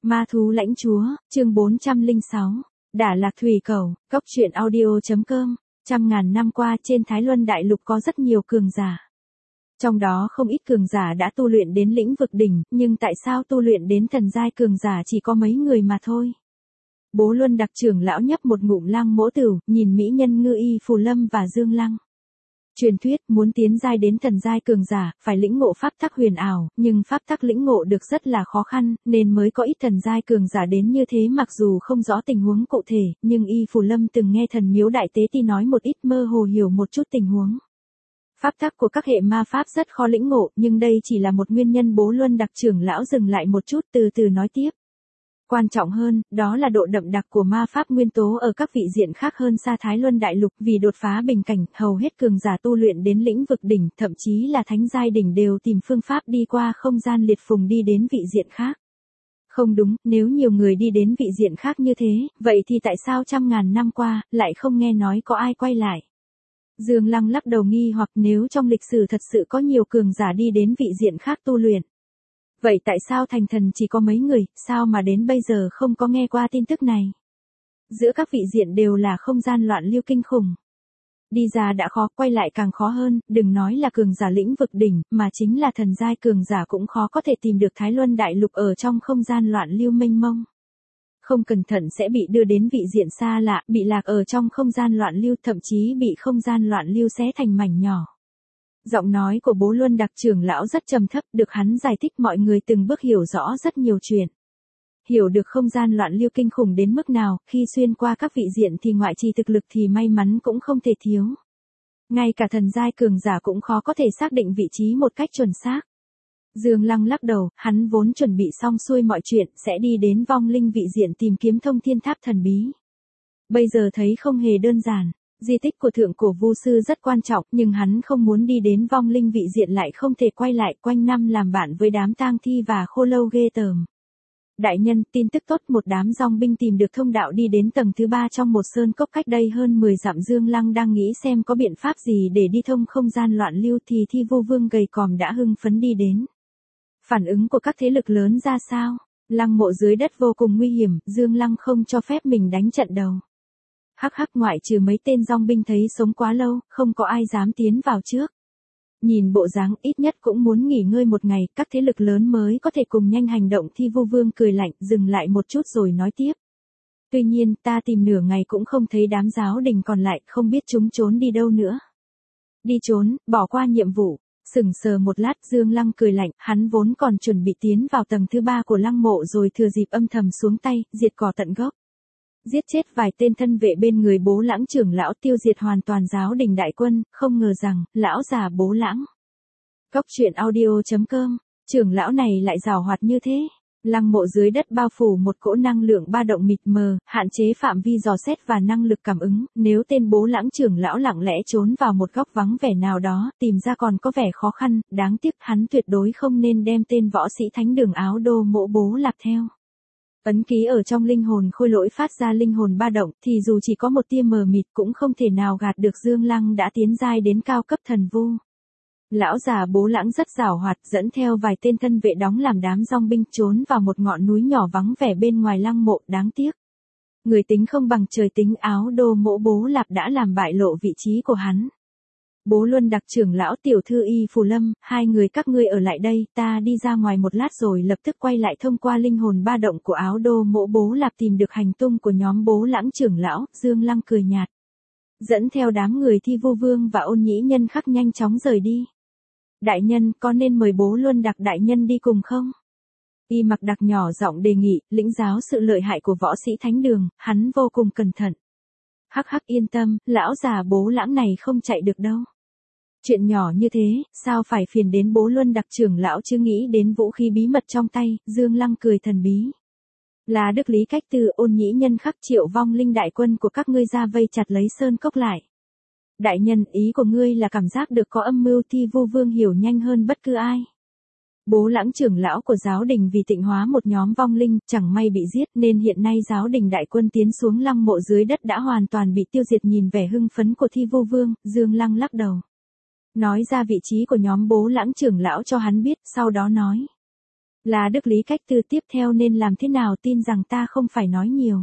Ma thú lãnh chúa, chương 406. Đả Lạc Thủy Cầu, Cốc truyện audio.com. Trăm ngàn năm qua trên Thái Luân Đại Lục có rất nhiều cường giả. Trong đó không ít cường giả đã tu luyện đến lĩnh vực đỉnh, nhưng tại sao tu luyện đến thần giai cường giả chỉ có mấy người mà thôi? Bố Luân Đặc trưởng lão nhấp một ngụm Lăng Mỗ Tửu, nhìn mỹ nhân Ngư Y Phù Lâm và Dương Lăng. Truyền thuyết muốn tiến giai đến thần giai cường giả, phải lĩnh ngộ pháp tắc huyền ảo, nhưng pháp tắc lĩnh ngộ được rất là khó khăn, nên mới có ít thần giai cường giả đến như thế. Mặc dù không rõ tình huống cụ thể, nhưng Y Phù Lâm từng nghe thần miếu đại tế ti nói một ít, mơ hồ hiểu một chút tình huống. Pháp tắc của các hệ ma pháp rất khó lĩnh ngộ, nhưng đây chỉ là một nguyên nhân. Bố Luân Đặc trưởng lão dừng lại một chút, từ từ nói tiếp. Quan trọng hơn, đó là độ đậm đặc của ma pháp nguyên tố ở các vị diện khác hơn xa Thái Luân Đại Lục. Vì đột phá bình cảnh, hầu hết cường giả tu luyện đến lĩnh vực đỉnh, thậm chí là thánh giai đỉnh đều tìm phương pháp đi qua không gian liệt phùng đi đến vị diện khác. Không đúng, nếu nhiều người đi đến vị diện khác như thế, vậy thì tại sao trăm ngàn năm qua, lại không nghe nói có ai quay lại? Dương Lăng lắc đầu nghi hoặc, nếu trong lịch sử thật sự có nhiều cường giả đi đến vị diện khác tu luyện, vậy tại sao thành thần chỉ có mấy người, sao mà đến bây giờ không có nghe qua tin tức này? Giữa các vị diện đều là không gian loạn lưu kinh khủng. Đi ra đã khó, quay lại càng khó hơn, đừng nói là cường giả lĩnh vực đỉnh, mà chính là thần giai cường giả cũng khó có thể tìm được Thái Luân Đại Lục ở trong không gian loạn lưu mênh mông. Không cẩn thận sẽ bị đưa đến vị diện xa lạ, bị lạc ở trong không gian loạn lưu, thậm chí bị không gian loạn lưu xé thành mảnh nhỏ. Giọng nói của Bố Luân Đặc trưởng lão rất trầm thấp, được hắn giải thích mọi người từng bước hiểu rõ rất nhiều chuyện. Hiểu được không gian loạn lưu kinh khủng đến mức nào, khi xuyên qua các vị diện thì ngoại trừ thực lực thì may mắn cũng không thể thiếu. Ngay cả thần giai cường giả cũng khó có thể xác định vị trí một cách chuẩn xác. Dương Lăng lắc đầu, hắn vốn chuẩn bị xong xuôi mọi chuyện, sẽ đi đến vong linh vị diện tìm kiếm thông thiên tháp thần bí. Bây giờ thấy không hề đơn giản. Di tích của thượng cổ vu sư rất quan trọng, nhưng hắn không muốn đi đến vong linh vị diện lại không thể quay lại, quanh năm làm bạn với đám tang thi và khô lâu ghê tởm. Đại nhân, tin tức tốt, một đám dòng binh tìm được thông đạo đi đến tầng thứ 3 trong một sơn cốc cách đây hơn 10 dặm. Dương Lăng đang nghĩ xem có biện pháp gì để đi thông không gian loạn lưu thì Thi Vu Vương gầy còm đã hưng phấn đi đến. Phản ứng của các thế lực lớn ra sao? Lăng mộ dưới đất vô cùng nguy hiểm, Dương Lăng không cho phép mình đánh trận đầu. Hắc hắc, ngoại trừ mấy tên dòng binh thấy sống quá lâu, không có ai dám tiến vào trước. Nhìn bộ dáng ít nhất cũng muốn nghỉ ngơi một ngày, các thế lực lớn mới có thể cùng nhanh hành động. Thi Vu Vương cười lạnh, dừng lại một chút rồi nói tiếp. Tuy nhiên, ta tìm nửa ngày cũng không thấy đám giáo đình còn lại, không biết chúng trốn đi đâu nữa. Đi trốn, bỏ qua nhiệm vụ. Sững sờ một lát, Dương Lăng cười lạnh, hắn vốn còn chuẩn bị tiến vào tầng thứ 3 của lăng mộ rồi thừa dịp âm thầm xuống tay, diệt cỏ tận gốc. Giết chết vài tên thân vệ bên người Bố Lãng trưởng lão, tiêu diệt hoàn toàn giáo đình đại quân, không ngờ rằng, lão già Bố Lãng. Cốc truyện audio.com, trưởng lão này lại giàu hoạt như thế. Lăng mộ dưới đất bao phủ một cỗ năng lượng ba động mịt mờ, hạn chế phạm vi dò xét và năng lực cảm ứng. Nếu tên Bố Lãng trưởng lão lặng lẽ trốn vào một góc vắng vẻ nào đó, tìm ra còn có vẻ khó khăn, đáng tiếc hắn tuyệt đối không nên đem tên võ sĩ thánh đường Áo Đô Mỗ Bố Lạp theo. Ấn ký ở trong linh hồn khôi lỗi phát ra linh hồn ba động, thì dù chỉ có một tia mờ mịt cũng không thể nào gạt được Dương Lăng đã tiến giai đến cao cấp thần vu. Lão già Bố Lãng rất giàu hoạt, dẫn theo vài tên thân vệ đóng làm đám dòng binh trốn vào một ngọn núi nhỏ vắng vẻ bên ngoài lăng mộ. Đáng tiếc, người tính không bằng trời tính, Áo Đô Mỗ Bố Lạp đã làm bại lộ vị trí của hắn. Bố Luân Đặc trưởng lão, tiểu thư Y Phù Lâm, hai người các ngươi ở lại đây, ta đi ra ngoài một lát rồi lập tức quay lại. Thông qua linh hồn ba động của Áo Đô Mỗ Bố Lạp tìm được hành tung của nhóm Bố Lãng trưởng lão. Dương Lăng cười nhạt, dẫn theo đám người Thi Vu Vương và Ôn Nhĩ Nhân Khắc nhanh chóng rời đi. Đại nhân, có nên mời Bố Luân Đặc đại nhân đi cùng không? Y Mặc Đặc nhỏ giọng đề nghị, lĩnh giáo sự lợi hại của võ sĩ thánh đường, hắn vô cùng cẩn thận. Hắc hắc, yên tâm, lão già Bố Lãng này không chạy được đâu. Chuyện nhỏ như thế, sao phải phiền đến Bố Luân Đặc trưởng lão chứ? Nghĩ đến vũ khí bí mật trong tay, Dương Lăng cười thần bí. Là Đức Lý Cách Từ, Ôn Nhĩ Nhân Khắc, triệu vong linh đại quân của các ngươi ra vây chặt lấy sơn cốc lại. Đại nhân, ý của ngươi là cảm giác được có âm mưu? Thi Vu Vương hiểu nhanh hơn bất cứ ai. Bố Lãng trưởng lão của giáo đình vì tịnh hóa một nhóm vong linh, chẳng may bị giết, nên hiện nay giáo đình đại quân tiến xuống lăng mộ dưới đất đã hoàn toàn bị tiêu diệt. Nhìn vẻ hưng phấn của Thi Vu Vương, Dương Lăng lắc đầu. Nói ra vị trí của nhóm Bố Lãng trưởng lão cho hắn biết, sau đó nói. Là Đức Lý cách tư tiếp theo nên làm thế nào tin rằng ta không phải nói nhiều.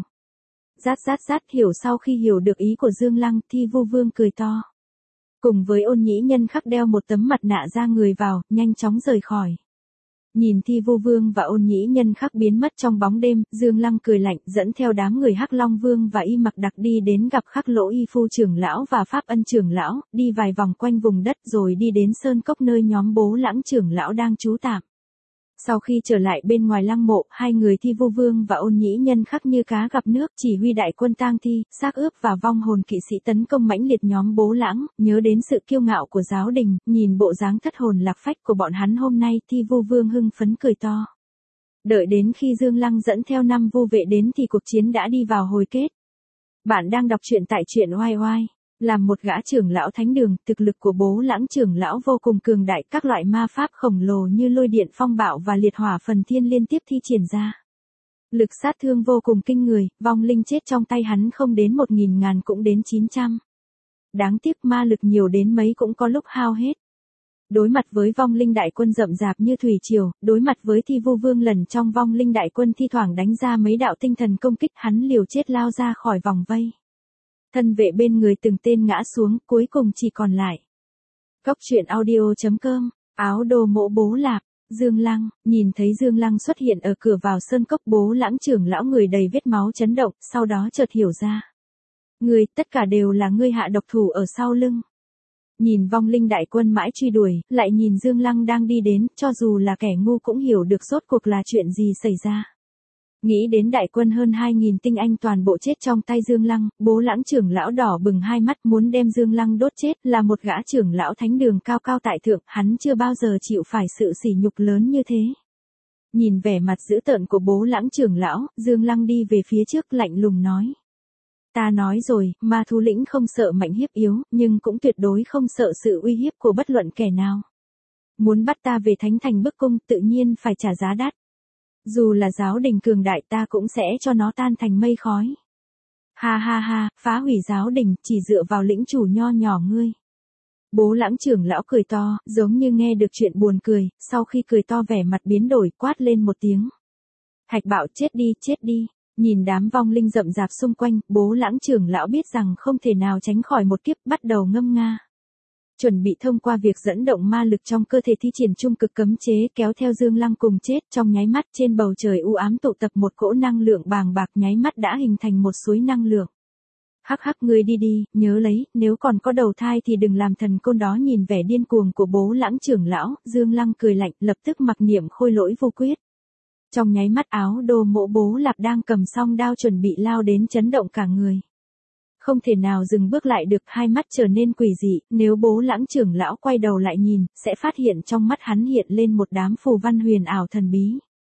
Rát hiểu sau khi hiểu được ý của Dương Lăng, Thi Vu Vương cười to. Cùng với Ôn Nhĩ Nhân Khắc đeo một tấm mặt nạ ra người vào, nhanh chóng rời khỏi. Nhìn Thi Vu Vương và Ôn Nhĩ Nhân Khắc biến mất trong bóng đêm, Dương Lăng cười lạnh, dẫn theo đám người Hắc Long Vương và Y Mặc Đặc đi đến gặp Khắc Lỗ Y Phu trưởng lão và Pháp Ân trưởng lão, đi vài vòng quanh vùng đất rồi đi đến sơn cốc nơi nhóm Bố Lãng trưởng lão đang trú tạm. Sau khi trở lại bên ngoài lăng mộ, hai người Thi Vu Vương và Ôn Nhĩ Nhân Khắc như cá gặp nước, chỉ huy đại quân tang thi, xác ướp và vong hồn kỵ sĩ tấn công mãnh liệt nhóm Bố Lãng, nhớ đến sự kiêu ngạo của giáo đình, nhìn bộ dáng thất hồn lạc phách của bọn hắn hôm nay, Thi Vu Vương hưng phấn cười to. Đợi đến khi Dương Lăng dẫn theo 5 vu vệ đến thì cuộc chiến đã đi vào hồi kết. Bạn đang đọc truyện tại truyện oai oai. Làm một gã trưởng lão thánh đường, thực lực của Bố Lãng trưởng lão vô cùng cường đại, các loại ma pháp khổng lồ như lôi điện phong bạo và liệt hỏa phần thiên liên tiếp thi triển ra. Lực sát thương vô cùng kinh người, vong linh chết trong tay hắn không đến 1.000 ngàn cũng đến 900. Đáng tiếc ma lực nhiều đến mấy cũng có lúc hao hết. Đối mặt với vong linh đại quân rậm rạp như thủy triều, đối mặt với Thi Vu Vương lần trong vong linh đại quân thi thoảng đánh ra mấy đạo tinh thần công kích, hắn liều chết lao ra khỏi vòng vây. Thân vệ bên người từng tên ngã xuống, cuối cùng chỉ còn lại. Cốc truyện audio.com, áo đồ mộ Bố Lạp, Dương Lăng, nhìn thấy Dương Lăng xuất hiện ở cửa vào sơn cốc, Bố Lãng trưởng lão người đầy vết máu chấn động, sau đó chợt hiểu ra. Ngươi, tất cả đều là ngươi hạ độc thủ ở sau lưng. Nhìn vong linh đại quân mãi truy đuổi, lại nhìn Dương Lăng đang đi đến, cho dù là kẻ ngu cũng hiểu được rốt cuộc là chuyện gì xảy ra. Nghĩ đến đại quân hơn 2.000 tinh anh toàn bộ chết trong tay Dương Lăng, Bố Lãng trưởng lão đỏ bừng hai mắt muốn đem Dương Lăng đốt chết, là một gã trưởng lão thánh đường cao cao tại thượng, hắn chưa bao giờ chịu phải sự sỉ nhục lớn như thế. Nhìn vẻ mặt dữ tợn của Bố Lãng trưởng lão, Dương Lăng đi về phía trước lạnh lùng nói. Ta nói rồi, ma thú lĩnh không sợ mạnh hiếp yếu, nhưng cũng tuyệt đối không sợ sự uy hiếp của bất luận kẻ nào. Muốn bắt ta về thánh thành bức cung, tự nhiên phải trả giá đắt. Dù là giáo đình cường đại ta cũng sẽ cho nó tan thành mây khói. Ha ha ha, phá hủy giáo đình, chỉ dựa vào lĩnh chủ nho nhỏ ngươi. Bố Lãng trưởng lão cười to, giống như nghe được chuyện buồn cười, sau khi cười to vẻ mặt biến đổi, quát lên một tiếng. Hạch Bạo chết đi, chết đi. Nhìn đám vong linh rậm rạp xung quanh, Bố Lãng trưởng lão biết rằng không thể nào tránh khỏi một kiếp, bắt đầu ngâm nga. Chuẩn bị thông qua việc dẫn động ma lực trong cơ thể thi triển trung cực cấm chế, kéo theo Dương Lăng cùng chết, trong nháy mắt trên bầu trời u ám tụ tập một cỗ năng lượng bàng bạc, nháy mắt đã hình thành một suối năng lượng. Hắc hắc, ngươi đi đi, nhớ lấy, nếu còn có đầu thai thì đừng làm thần côn đó. Nhìn vẻ điên cuồng của Bố Lãng trưởng lão, Dương Lăng cười lạnh, lập tức mặc niệm khôi lỗi vô quyết. Trong nháy mắt áo đồ mộ Bố Lạp đang cầm song đao chuẩn bị lao đến chấn động cả người. Không thể nào dừng bước lại được, hai mắt trở nên quỷ dị, nếu Bố Lãng trưởng lão quay đầu lại nhìn, sẽ phát hiện trong mắt hắn hiện lên một đám phù văn huyền ảo thần bí.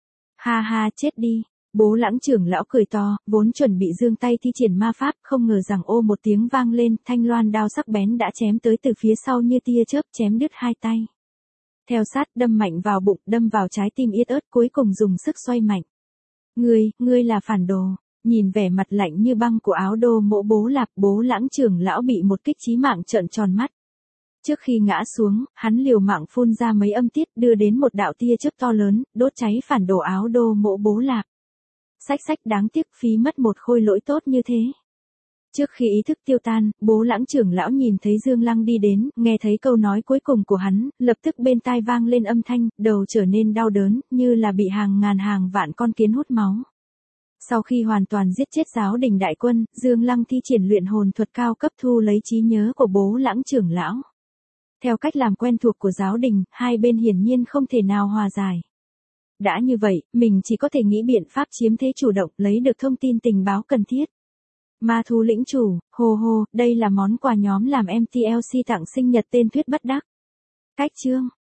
Ha ha, chết đi. Bố Lãng trưởng lão cười to, vốn chuẩn bị giương tay thi triển ma pháp, không ngờ rằng ô một tiếng vang lên, thanh loan đao sắc bén đã chém tới từ phía sau như tia chớp, chém đứt hai tay. Theo sát, đâm mạnh vào bụng, đâm vào trái tim yết ớt, cuối cùng dùng sức xoay mạnh. Ngươi là phản đồ. Nhìn vẻ mặt lạnh như băng của áo đô mộ Bố Lạp, Bố Lãng trưởng lão bị một kích chí mạng trợn tròn mắt. Trước khi ngã xuống, hắn liều mạng phun ra mấy âm tiết, đưa đến một đạo tia chớp to lớn, đốt cháy phản đồ áo đô mộ Bố Lạp. Sách đáng tiếc, phí mất một khôi lỗi tốt như thế. Trước khi ý thức tiêu tan, Bố Lãng trưởng lão nhìn thấy Dương Lăng đi đến, nghe thấy câu nói cuối cùng của hắn, lập tức bên tai vang lên âm thanh, đầu trở nên đau đớn, như là bị hàng ngàn hàng vạn con kiến hút máu. Sau khi hoàn toàn giết chết giáo đình đại quân, Dương Lăng thi triển luyện hồn thuật cao cấp thu lấy trí nhớ của Bố Lãng trưởng lão. Theo cách làm quen thuộc của giáo đình, hai bên hiển nhiên không thể nào hòa giải. Đã như vậy, mình chỉ có thể nghĩ biện pháp chiếm thế chủ động, lấy được thông tin tình báo cần thiết. Ma thú lĩnh chủ, đây là món quà nhóm làm MTLC tặng sinh nhật tên Thuyết Bất Đắc. Cách chương